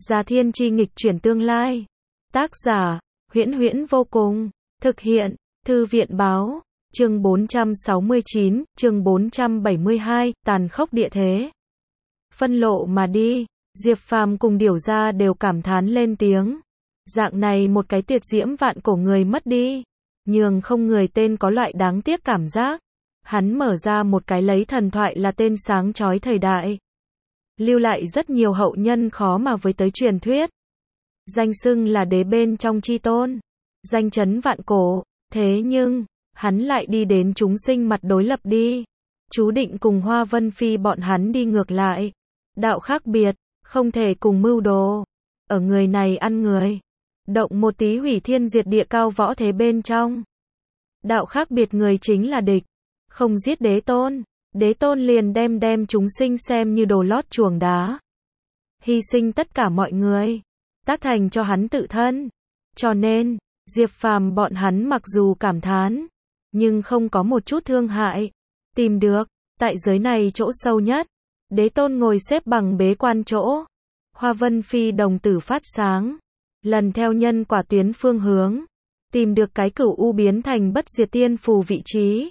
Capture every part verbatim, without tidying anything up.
Gia thiên chi nghịch chuyển tương lai. Tác giả, Huyễn Huyễn vô cùng. Thực hiện, Thư viện báo. Chương bốn trăm sáu mươi chín, chương bốn trăm bảy mươi hai, tàn khốc địa thế. Phân lộ mà đi, Diệp Phàm cùng Điểu Gia đều cảm thán lên tiếng. Dạng này một cái tuyệt diễm vạn cổ người mất đi, nhường không người tên có loại đáng tiếc cảm giác. Hắn mở ra một cái lấy thần thoại là tên sáng chói thời đại, lưu lại rất nhiều hậu nhân khó mà với tới truyền thuyết. Danh xưng là đế bên trong chi tôn, danh chấn vạn cổ, thế nhưng, hắn lại đi đến chúng sinh mặt đối lập đi. Chú định cùng Hoa Vân Phi bọn hắn đi ngược lại. Đạo khác biệt, không thể cùng mưu đồ. Ở người này ăn người. Động một tí hủy thiên diệt địa cao võ thế bên trong. Đạo khác biệt người chính là địch. Không giết đế tôn, đế tôn liền đem đem chúng sinh xem như đồ lót chuồng đá. Hy sinh tất cả mọi người, tác thành cho hắn tự thân. Cho nên, Diệp Phàm bọn hắn mặc dù cảm thán, nhưng không có một chút thương hại. Tìm được, tại giới này chỗ sâu nhất, đế tôn ngồi xếp bằng bế quan chỗ. Hoa Vân Phi đồng tử phát sáng, lần theo nhân quả tuyến phương hướng, tìm được cái cửu u biến thành bất diệt tiên phù vị trí.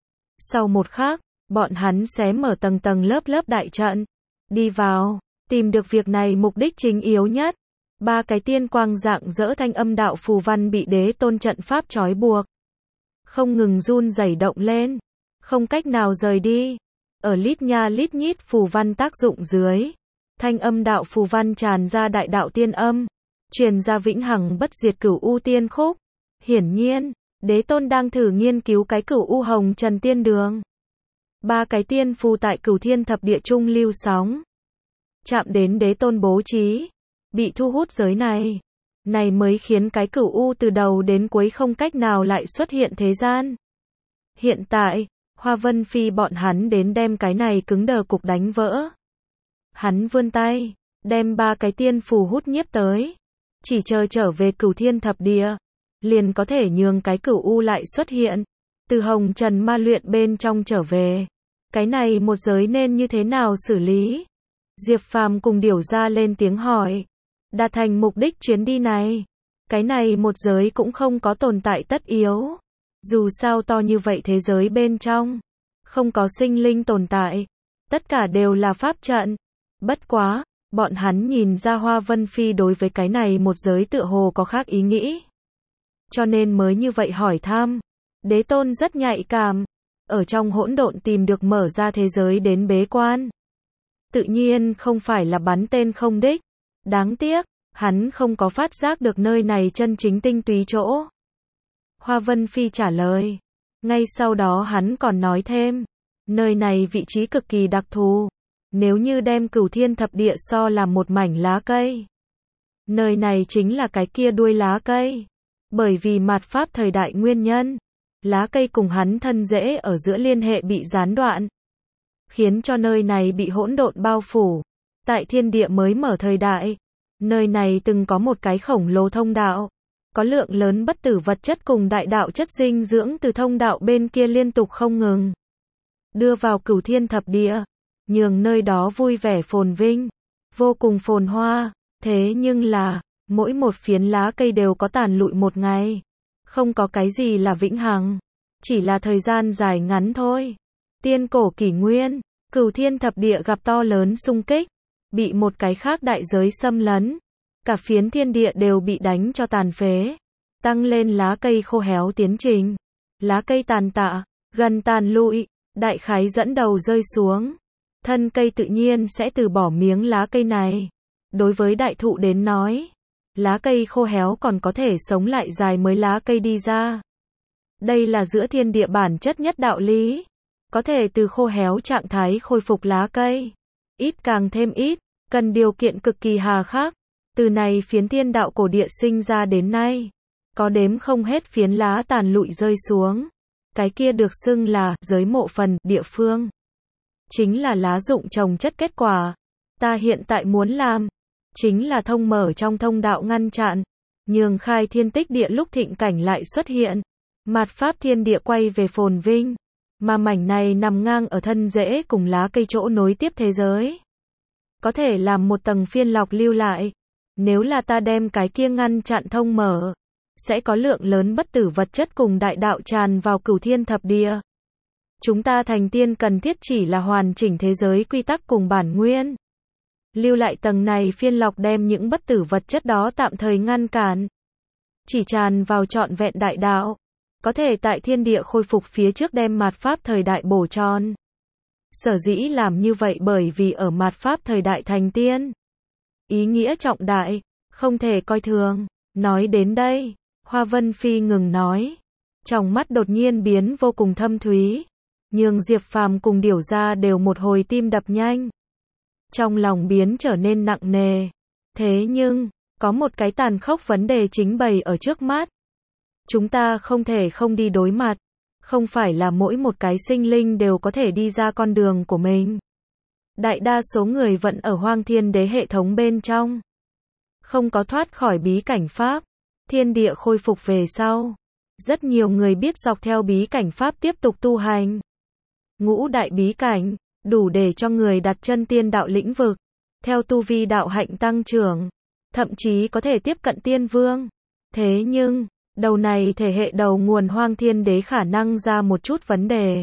Sau một khắc, bọn hắn xé mở tầng tầng lớp lớp đại trận, đi vào, tìm được việc này mục đích chính yếu nhất. Ba cái tiên quang dạng dỡ thanh âm đạo phù văn bị đế tôn trận pháp trói buộc, không ngừng run rẩy động lên, không cách nào rời đi. Ở lít nha lít nhít phù văn tác dụng dưới, thanh âm đạo phù văn tràn ra đại đạo tiên âm, truyền ra vĩnh hằng bất diệt cửu u tiên khúc. Hiển nhiên, đế tôn đang thử nghiên cứu cái cửu u hồng trần tiên đường. Ba cái tiên phù tại cửu thiên thập địa trung lưu sóng, chạm đến đế tôn bố trí, bị thu hút giới này. Này mới khiến cái cửu u từ đầu đến cuối không cách nào lại xuất hiện thế gian. Hiện tại, Hoa Vân Phi bọn hắn đến đem cái này cứng đờ cục đánh vỡ. Hắn vươn tay, đem ba cái tiên phù hút nhiếp tới. Chỉ chờ trở về cửu thiên thập địa, liền có thể nhường cái cửu u lại xuất hiện. Từ hồng trần ma luyện bên trong trở về. Cái này một giới nên như thế nào xử lý? Diệp Phàm cùng Điểu Gia lên tiếng hỏi. Đạt thành mục đích chuyến đi này, cái này một giới cũng không có tồn tại tất yếu. Dù sao to như vậy thế giới bên trong, không có sinh linh tồn tại, tất cả đều là pháp trận. Bất quá, bọn hắn nhìn ra Hoa Vân Phi đối với cái này một giới tựa hồ có khác ý nghĩ, cho nên mới như vậy hỏi thăm. Đế tôn rất nhạy cảm, ở trong hỗn độn tìm được mở ra thế giới đến bế quan. Tự nhiên không phải là bắn tên không đích. Đáng tiếc, hắn không có phát giác được nơi này chân chính tinh túy chỗ. Hoa Vân Phi trả lời. Ngay sau đó hắn còn nói thêm, nơi này vị trí cực kỳ đặc thù. Nếu như đem cửu thiên thập địa so làm một mảnh lá cây, nơi này chính là cái kia đuôi lá cây. Bởi vì mạt pháp thời đại nguyên nhân, lá cây cùng hắn thân rễ ở giữa liên hệ bị gián đoạn, khiến cho nơi này bị hỗn độn bao phủ. Tại thiên địa mới mở thời đại, nơi này từng có một cái khổng lồ thông đạo, có lượng lớn bất tử vật chất cùng đại đạo chất dinh dưỡng từ thông đạo bên kia liên tục không ngừng đưa vào cửu thiên thập địa, nhường nơi đó vui vẻ phồn vinh, vô cùng phồn hoa. Thế nhưng là, mỗi một phiến lá cây đều có tàn lụi một ngày, không có cái gì là vĩnh hằng, chỉ là thời gian dài ngắn thôi. Tiên cổ kỷ nguyên, cửu thiên thập địa gặp to lớn xung kích, bị một cái khác đại giới xâm lấn, cả phiến thiên địa đều bị đánh cho tàn phế, tăng lên lá cây khô héo tiến trình, lá cây tàn tạ, gần tàn lụi, đại khái dẫn đầu rơi xuống, thân cây tự nhiên sẽ từ bỏ miếng lá cây này. Đối với đại thụ đến nói, lá cây khô héo còn có thể sống lại dài mới lá cây đi ra. Đây là giữa thiên địa bản chất nhất đạo lý, có thể từ khô héo trạng thái khôi phục lá cây, ít càng thêm ít, cần điều kiện cực kỳ hà khắc. Từ này phiến thiên đạo cổ địa sinh ra đến nay, có đếm không hết phiến lá tàn lụi rơi xuống. Cái kia được xưng là giới mộ phần địa phương, chính là lá dụng trồng chất kết quả. Ta hiện tại muốn làm, chính là thông mở trong thông đạo ngăn chặn, nhường khai thiên tích địa lúc thịnh cảnh lại xuất hiện, mạt pháp thiên địa quay về phồn vinh, mà mảnh này nằm ngang ở thân rễ cùng lá cây chỗ nối tiếp thế giới. Có thể làm một tầng phiên lọc lưu lại, Nếu là ta đem cái kia ngăn chặn thông mở, sẽ có lượng lớn bất tử vật chất cùng đại đạo tràn vào cửu thiên thập địa. Chúng ta thành tiên cần thiết chỉ là hoàn chỉnh thế giới quy tắc cùng bản nguyên. Lưu lại tầng này phiên lọc đem những bất tử vật chất đó tạm thời ngăn cản. Chỉ tràn vào trọn vẹn đại đạo. Có thể tại thiên địa khôi phục phía trước đem mạt pháp thời đại bổ tròn. Sở dĩ làm như vậy bởi vì ở mạt pháp thời đại thành tiên. Ý nghĩa trọng đại, không thể coi thường. Nói đến đây, Hoa Vân Phi ngừng nói. Trong mắt đột nhiên biến vô cùng thâm thúy. Nhưng Diệp Phàm cùng Điểu Gia đều một hồi tim đập nhanh. Trong lòng biến trở nên nặng nề. Thế nhưng, có một cái tàn khốc vấn đề chính bày ở trước mắt. Chúng ta không thể không đi đối mặt. Không phải là mỗi một cái sinh linh đều có thể đi ra con đường của mình. Đại đa số người vẫn ở Hoang Thiên Đế hệ thống bên trong. Không có thoát khỏi bí cảnh Pháp. Thiên địa khôi phục về sau. Rất nhiều người biết dọc theo bí cảnh Pháp tiếp tục tu hành. Ngũ đại bí cảnh, đủ để cho người đặt chân tiên đạo lĩnh vực. Theo tu vi đạo hạnh tăng trưởng. Thậm chí có thể tiếp cận tiên vương. Thế nhưng, đầu này thể hệ đầu nguồn Hoang Thiên Đế khả năng ra một chút vấn đề.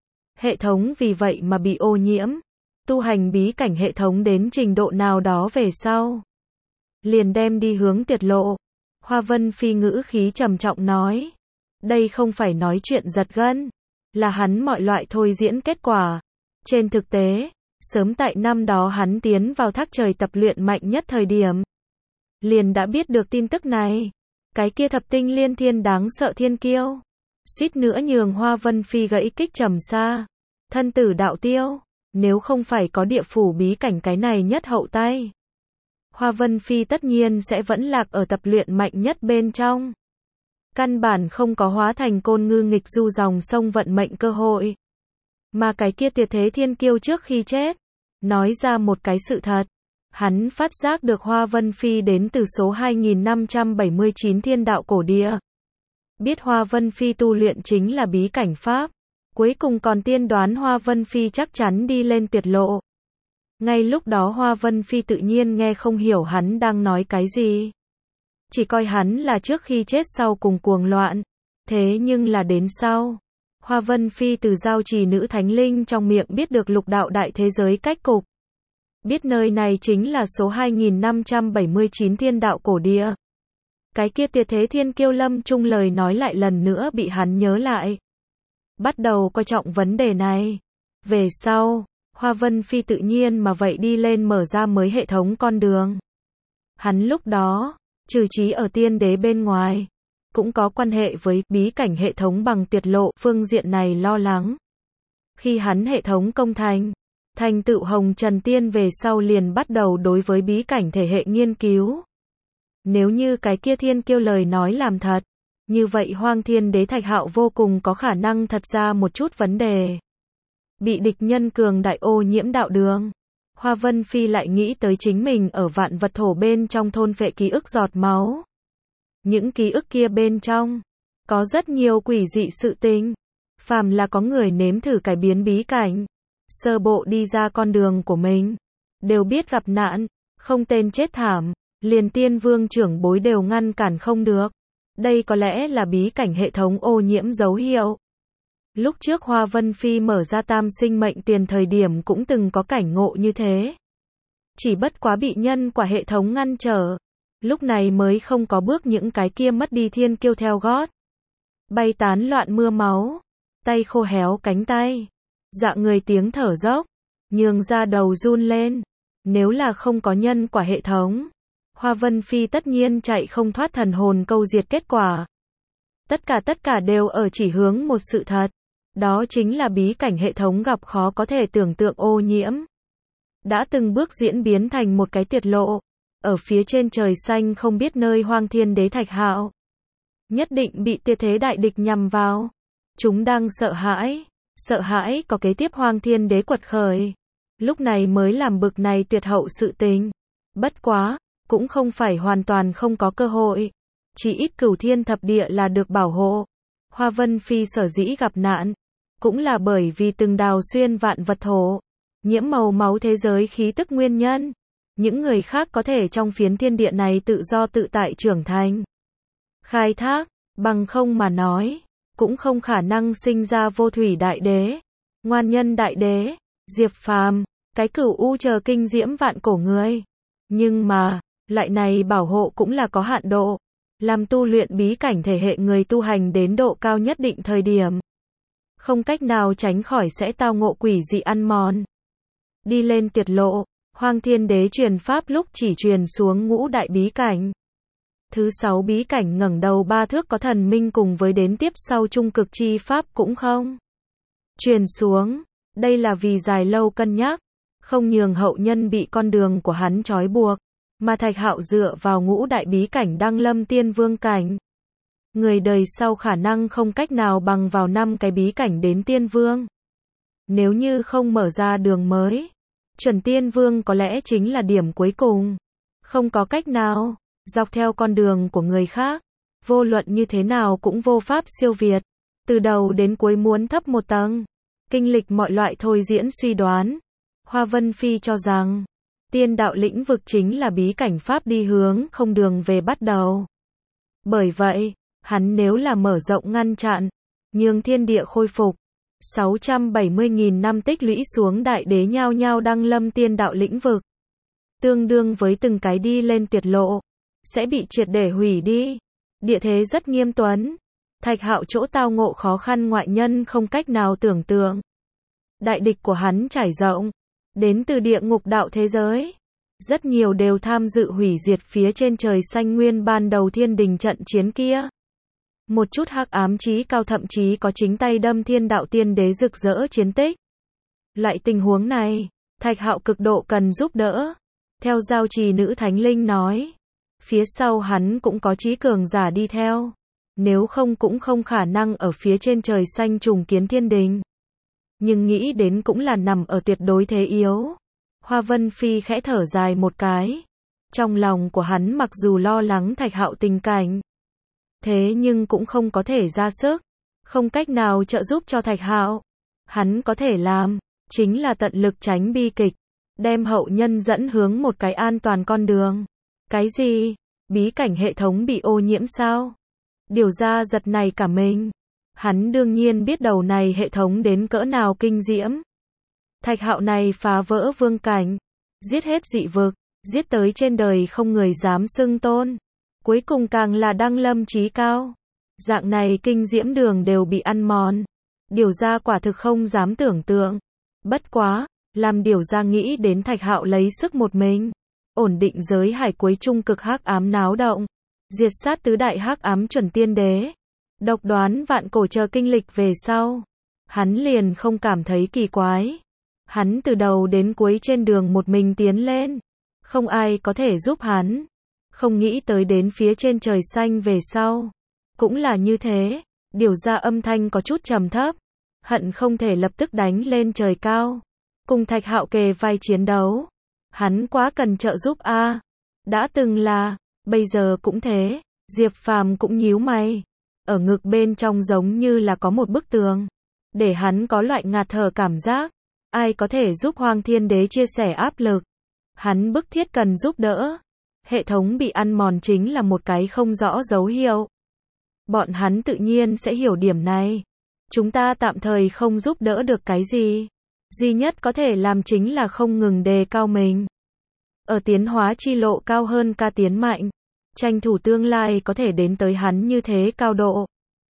Hệ thống vì vậy mà bị ô nhiễm. Tu hành bí cảnh hệ thống đến trình độ nào đó về sau. Liền đem đi hướng tiệt lộ. Hoa Vân Phi ngữ khí trầm trọng nói. Đây không phải nói chuyện giật gân. Là hắn mọi loại thôi diễn kết quả. Trên thực tế, sớm tại năm đó hắn tiến vào thác trời tập luyện mạnh nhất thời điểm. Liền đã biết được tin tức này. Cái kia thập tinh liên thiên đáng sợ thiên kiêu. Suýt nữa nhường Hoa Vân Phi gãy kích trầm xa. Thân tử đạo tiêu. Nếu không phải có địa phủ bí cảnh cái này nhất hậu tay. Hoa Vân Phi tất nhiên sẽ vẫn lạc ở tập luyện mạnh nhất bên trong. Căn bản không có hóa thành côn ngư nghịch du dòng sông vận mệnh cơ hội. Mà cái kia tuyệt thế thiên kiêu trước khi chết. Nói ra một cái sự thật. Hắn phát giác được Hoa Vân Phi đến từ số hai nghìn năm trăm bảy mươi chín thiên đạo cổ địa. Biết Hoa Vân Phi tu luyện chính là bí cảnh Pháp. Cuối cùng còn tiên đoán Hoa Vân Phi chắc chắn đi lên tiệt lộ. Ngay lúc đó Hoa Vân Phi tự nhiên nghe không hiểu hắn đang nói cái gì. Chỉ coi hắn là trước khi chết sau cùng cuồng loạn. Thế nhưng là đến sau. Hoa Vân Phi từ giao trì nữ thánh linh trong miệng biết được lục đạo đại thế giới cách cục. Biết nơi này chính là số hai nghìn năm trăm bảy mươi chín thiên đạo cổ địa. Cái kia tuyệt thế thiên kiêu lâm chung lời nói lại lần nữa bị hắn nhớ lại. Bắt đầu coi trọng vấn đề này. Về sau, Hoa Vân Phi tự nhiên mà vậy đi lên mở ra mới hệ thống con đường. Hắn lúc đó, trừ trí ở tiên đế bên ngoài, cũng có quan hệ với bí cảnh hệ thống bằng tiệt lộ phương diện này lo lắng. Khi hắn hệ thống công thành, thành tựu hồng trần tiên về sau liền bắt đầu đối với bí cảnh thể hệ nghiên cứu. Nếu như cái kia thiên kiêu lời nói làm thật, như vậy Hoang Thiên Đế Thạch Hạo vô cùng có khả năng thật ra một chút vấn đề. Bị địch nhân cường đại ô nhiễm đạo đường. Hoa Vân Phi lại nghĩ tới chính mình ở vạn vật thổ bên trong thôn phệ ký ức giọt máu. Những ký ức kia bên trong, có rất nhiều quỷ dị sự tình. Phàm là có người nếm thử cải biến bí cảnh, sơ bộ đi ra con đường của mình, đều biết gặp nạn, không tên chết thảm, liền tiên vương trưởng bối đều ngăn cản không được. Đây có lẽ là bí cảnh hệ thống ô nhiễm dấu hiệu. Lúc trước Hoa Vân Phi mở ra tam sinh mệnh tiền thời điểm cũng từng có cảnh ngộ như thế. Chỉ bất quá bị nhân quả hệ thống ngăn trở. Lúc này mới không có bước những cái kia mất đi thiên kiêu theo gót. Bay tán loạn mưa máu. Tay khô héo cánh tay. Dạ người tiếng thở dốc. Nhường ra đầu run lên. Nếu là không có nhân quả hệ thống, Hoa Vân Phi tất nhiên chạy không thoát thần hồn câu diệt kết quả. Tất cả tất cả đều ở chỉ hướng một sự thật. Đó chính là bí cảnh hệ thống gặp khó có thể tưởng tượng ô nhiễm. Đã từng bước diễn biến thành một cái tiệt lộ. Ở phía trên trời xanh không biết nơi Hoang Thiên Đế Thạch Hạo. Nhất định bị tuyệt thế đại địch nhằm vào. Chúng đang sợ hãi. Sợ hãi có kế tiếp Hoang Thiên Đế quật khởi. Lúc này mới làm bực này tuyệt hậu sự tình. Bất quá, cũng không phải hoàn toàn không có cơ hội. Chỉ ít cửu thiên thập địa là được bảo hộ. Hoa Vân Phi sở dĩ gặp nạn, cũng là bởi vì từng đào xuyên vạn vật thổ, nhiễm màu máu thế giới khí tức nguyên nhân. những người khác có thể trong phiến thiên địa này tự do tự tại trưởng thành, khai thác, bằng không mà nói, cũng không khả năng sinh ra vô thủy đại đế, ngoan nhân đại đế, Diệp Phàm, cái cửu u chờ kinh diễm vạn cổ người. Nhưng mà, loại này bảo hộ cũng là có hạn độ, làm tu luyện bí cảnh thể hệ người tu hành đến độ cao nhất định thời điểm, không cách nào tránh khỏi sẽ tao ngộ quỷ dị ăn mòn. Đi lên tuyệt lộ, Hoang Thiên Đế truyền pháp lúc chỉ truyền xuống ngũ đại bí cảnh. Thứ sáu bí cảnh ngẩng đầu ba thước có thần minh cùng với đến tiếp sau trung cực chi pháp cũng không truyền xuống. Đây là vì dài lâu cân nhắc, không nhường hậu nhân bị con đường của hắn trói buộc, mà Thạch Hạo dựa vào ngũ đại bí cảnh đăng lâm tiên vương cảnh. Người đời sau khả năng không cách nào bằng vào năm cái bí cảnh đến tiên vương. Nếu như không mở ra đường mới, chuẩn tiên vương có lẽ chính là điểm cuối cùng. Không có cách nào, dọc theo con đường của người khác, vô luận như thế nào cũng vô pháp siêu việt. Từ đầu đến cuối muốn thấp một tầng, kinh lịch mọi loại thôi diễn suy đoán. Hoa Vân Phi cho rằng, tiên đạo lĩnh vực chính là bí cảnh pháp đi hướng không đường về bắt đầu. Bởi vậy, hắn nếu là mở rộng ngăn chặn, nhường thiên địa khôi phục, sáu trăm bảy mươi nghìn năm tích lũy xuống đại đế nhao nhao đăng lâm tiên đạo lĩnh vực, tương đương với từng cái đi lên tuyệt lộ, sẽ bị triệt để hủy đi. Địa thế rất nghiêm tuấn, Thạch Hạo chỗ tao ngộ khó khăn ngoại nhân không cách nào tưởng tượng. Đại địch của hắn trải rộng, đến từ địa ngục đạo thế giới. Rất nhiều đều tham dự hủy diệt phía trên trời xanh nguyên ban đầu thiên đình trận chiến kia. Một chút hắc ám chí cao thậm chí có chính tay đâm thiên đạo tiên đế rực rỡ chiến tích. Loại tình huống này, Thạch Hạo cực độ cần giúp đỡ. Theo giao trì nữ thánh linh nói, phía sau hắn cũng có chí cường giả đi theo. Nếu không cũng không khả năng ở phía trên trời xanh trùng kiến thiên đình. Nhưng nghĩ đến cũng là nằm ở tuyệt đối thế yếu. Hoa Vân Phi khẽ thở dài một cái. Trong lòng của hắn mặc dù lo lắng Thạch Hạo tình cảnh, thế nhưng cũng không có thể ra sức, không cách nào trợ giúp cho Thạch Hạo. Hắn có thể làm, chính là tận lực tránh bi kịch, đem hậu nhân dẫn hướng một cái an toàn con đường. Cái gì? Bí cảnh hệ thống bị ô nhiễm sao? Điều ra giật này cả mình. Hắn đương nhiên biết đầu này hệ thống đến cỡ nào kinh diễm. Thạch Hạo này phá vỡ vương cảnh, giết hết dị vực, giết tới trên đời không người dám xưng tôn. Cuối cùng càng là đăng lâm chí cao. Dạng này kinh diễm đường đều bị ăn mòn. Điều ra quả thực không dám tưởng tượng. Bất quá, làm điều ra nghĩ đến Thạch Hạo lấy sức một mình, ổn định giới hải cuối trung cực hắc ám náo động, diệt sát tứ đại hắc ám chuẩn tiên đế, độc đoán vạn cổ chờ kinh lịch về sau. Hắn liền không cảm thấy kỳ quái. Hắn từ đầu đến cuối trên đường một mình tiến lên. Không ai có thể giúp hắn. Không nghĩ tới đến phía trên trời xanh về sau. Cũng là như thế. Điều ra âm thanh có chút trầm thấp. Hận không thể lập tức đánh lên trời cao. Cùng Thạch Hạo kề vai chiến đấu. Hắn quá cần trợ giúp a. Đã từng là, bây giờ cũng thế. Diệp Phàm cũng nhíu mày. Ở ngực bên trong giống như là có một bức tường. Để hắn có loại ngạt thở cảm giác. Ai có thể giúp Hoang Thiên Đế chia sẻ áp lực. Hắn bức thiết cần giúp đỡ. Hệ thống bị ăn mòn chính là một cái không rõ dấu hiệu. Bọn hắn tự nhiên sẽ hiểu điểm này. Chúng ta tạm thời không giúp đỡ được cái gì. Duy nhất có thể làm chính là không ngừng đề cao mình. Ở tiến hóa chi lộ cao hơn ca tiến mạnh. Tranh thủ tương lai có thể đến tới hắn như thế cao độ.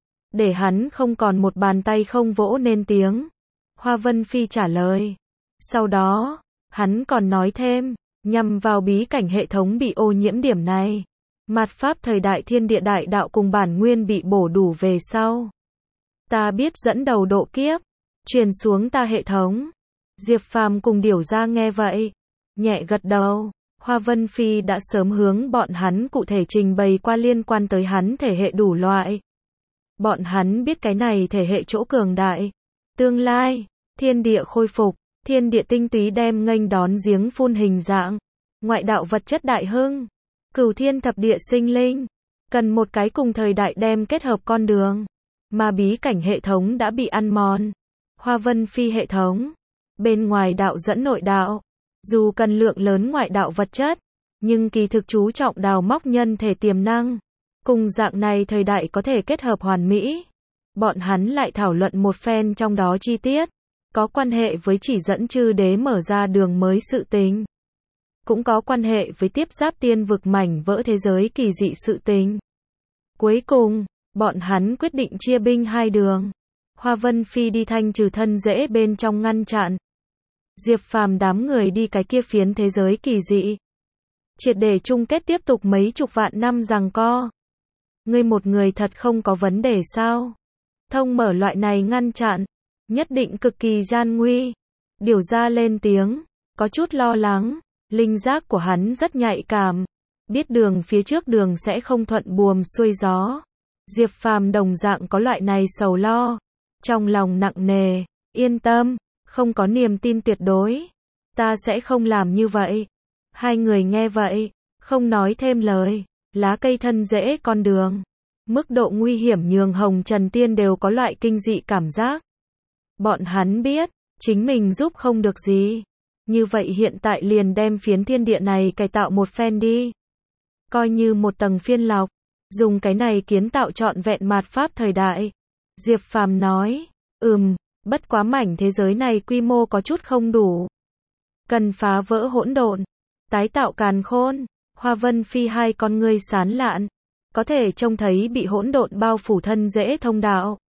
Để hắn không còn một bàn tay không vỗ nên tiếng. Hoa Vân Phi trả lời. Sau đó, hắn còn nói thêm, nhằm vào bí cảnh hệ thống bị ô nhiễm điểm này. Mạt pháp thời đại thiên địa đại đạo cùng bản nguyên bị bổ đủ về sau. Ta biết dẫn đầu độ kiếp, truyền xuống ta hệ thống. Diệp Phàm cùng Điểu Gia nghe vậy, nhẹ gật đầu. Hoa Vân Phi đã sớm hướng bọn hắn cụ thể trình bày qua liên quan tới hắn thể hệ đủ loại. Bọn hắn biết cái này thể hệ chỗ cường đại. Tương lai, thiên địa khôi phục, thiên địa tinh túy đem nghênh đón giếng phun hình dạng. Ngoại đạo vật chất đại hưng, cửu thiên thập địa sinh linh. Cần một cái cùng thời đại đem kết hợp con đường. Mà bí cảnh hệ thống đã bị ăn mòn. Hoa Vân Phi hệ thống. Bên ngoài đạo dẫn nội đạo. Dù cần lượng lớn ngoại đạo vật chất, nhưng kỳ thực chú trọng đào móc nhân thể tiềm năng. Cùng dạng này thời đại có thể kết hợp hoàn mỹ. Bọn hắn lại thảo luận một phen trong đó chi tiết, có quan hệ với chỉ dẫn chư đế mở ra đường mới sự tình. Cũng có quan hệ với tiếp giáp tiên vực mảnh vỡ thế giới kỳ dị sự tình. Cuối cùng, bọn hắn quyết định chia binh hai đường. Hoa Vân Phi đi thanh trừ thân rễ bên trong ngăn chặn. Diệp Phàm đám người đi cái kia phiến thế giới kỳ dị. Triệt để chung kết tiếp tục mấy chục vạn năm giằng co. Ngươi một người thật không có vấn đề sao? Thông mở loại này ngăn chặn, nhất định cực kỳ gian nguy. Điều ra lên tiếng, có chút lo lắng. Linh giác của hắn rất nhạy cảm, biết đường phía trước đường sẽ không thuận buồm xuôi gió. Diệp Phàm đồng dạng có loại này sầu lo, trong lòng nặng nề, yên tâm, không có niềm tin tuyệt đối, ta sẽ không làm như vậy. Hai người nghe vậy, không nói thêm lời, lá cây thân rễ con đường, mức độ nguy hiểm nhường Hồng Trần Tiên đều có loại kinh dị cảm giác. Bọn hắn biết, chính mình giúp không được gì. Như vậy hiện tại liền đem phiến thiên địa này cải tạo một phen đi. Coi như một tầng phiên lọc, dùng cái này kiến tạo trọn vẹn mạt pháp thời đại. Diệp Phàm nói, ừm, bất quá mảnh thế giới này quy mô có chút không đủ. Cần phá vỡ hỗn độn, tái tạo càn khôn. Hoa Vân Phi hai con ngươi sán lạn, có thể trông thấy bị hỗn độn bao phủ thân dễ thông đạo.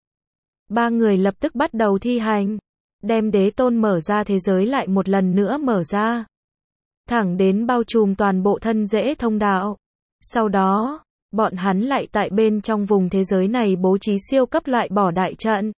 Ba người lập tức bắt đầu thi hành. Đem đế tôn mở ra thế giới lại một lần nữa mở ra. Thẳng đến bao trùm toàn bộ thân rễ thông đạo. Sau đó, bọn hắn lại tại bên trong vùng thế giới này bố trí siêu cấp loại bỏ đại trận.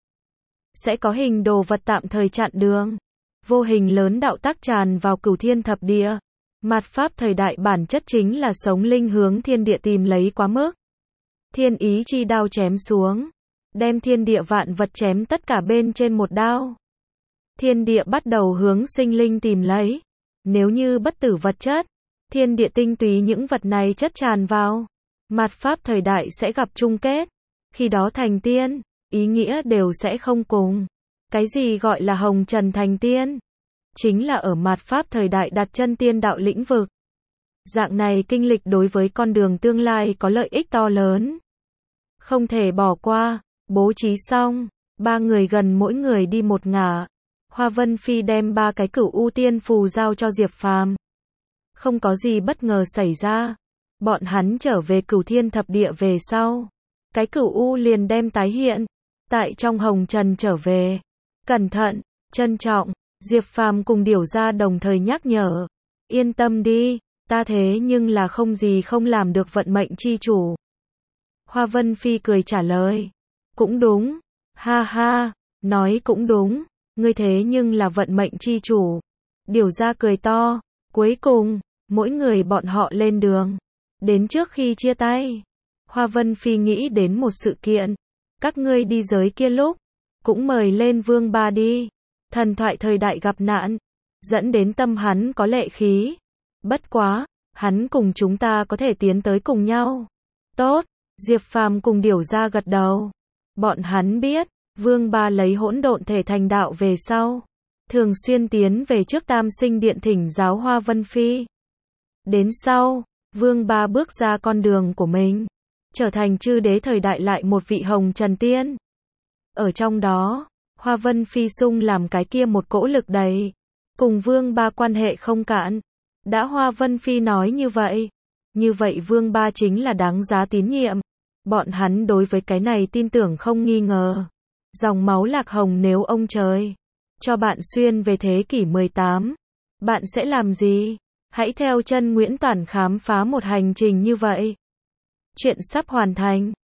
Sẽ có hình đồ vật tạm thời chặn đường. Vô hình lớn đạo tác tràn vào cửu thiên thập địa. Mạt pháp thời đại bản chất chính là sống linh hướng thiên địa tìm lấy quá mức. Thiên ý chi đao chém xuống. Đem thiên địa vạn vật chém tất cả bên trên một đao. Thiên địa bắt đầu hướng sinh linh tìm lấy. Nếu như bất tử vật chất, thiên địa tinh túy những vật này chất tràn vào, mạt pháp thời đại sẽ gặp chung kết. Khi đó thành tiên, ý nghĩa đều sẽ không cùng. Cái gì gọi là hồng trần thành tiên? Chính là ở mạt pháp thời đại đặt chân tiên đạo lĩnh vực. Dạng này kinh lịch đối với con đường tương lai có lợi ích to lớn. Không thể bỏ qua, bố trí xong, ba người gần mỗi người đi một ngả. Hoa Vân Phi đem ba cái cửu u tiên phù giao cho Diệp Phàm. Không có gì bất ngờ xảy ra. Bọn hắn trở về cửu thiên thập địa về sau. Cái cửu u liền đem tái hiện. Tại trong hồng trần trở về. Cẩn thận, trân trọng. Diệp Phàm cùng Điểu Gia đồng thời nhắc nhở. Yên tâm đi, ta thế nhưng là không gì không làm được vận mệnh chi chủ. Hoa Vân Phi cười trả lời. Cũng đúng. Ha ha, nói cũng đúng. Ngươi thế nhưng là vận mệnh chi chủ. Điểu Gia cười to. Cuối cùng, mỗi người bọn họ lên đường. Đến trước khi chia tay, Hoa Vân Phi nghĩ đến một sự kiện. Các ngươi đi giới kia lúc, cũng mời lên Vương Ba đi. Thần thoại thời đại gặp nạn, dẫn đến tâm hắn có lệ khí. Bất quá, hắn cùng chúng ta có thể tiến tới cùng nhau. Tốt, Diệp Phàm cùng Điểu Gia gật đầu. Bọn hắn biết, Vương Ba lấy hỗn độn thể thành đạo về sau, thường xuyên tiến về trước Tam Sinh Điện thỉnh giáo Hoa Vân Phi. Đến sau, Vương Ba bước ra con đường của mình, trở thành chư đế thời đại lại một vị hồng trần tiên. Ở trong đó, Hoa Vân Phi sung làm cái kia một cỗ lực đầy, cùng Vương Ba quan hệ không cạn. Đã Hoa Vân Phi nói như vậy, như vậy Vương Ba chính là đáng giá tín nhiệm. Bọn hắn đối với cái này tin tưởng không nghi ngờ. Dòng máu lạc hồng nếu ông trời cho bạn xuyên về thế kỷ mười tám, bạn sẽ làm gì? Hãy theo chân Nguyễn Toản khám phá một hành trình như vậy. Chuyện sắp hoàn thành.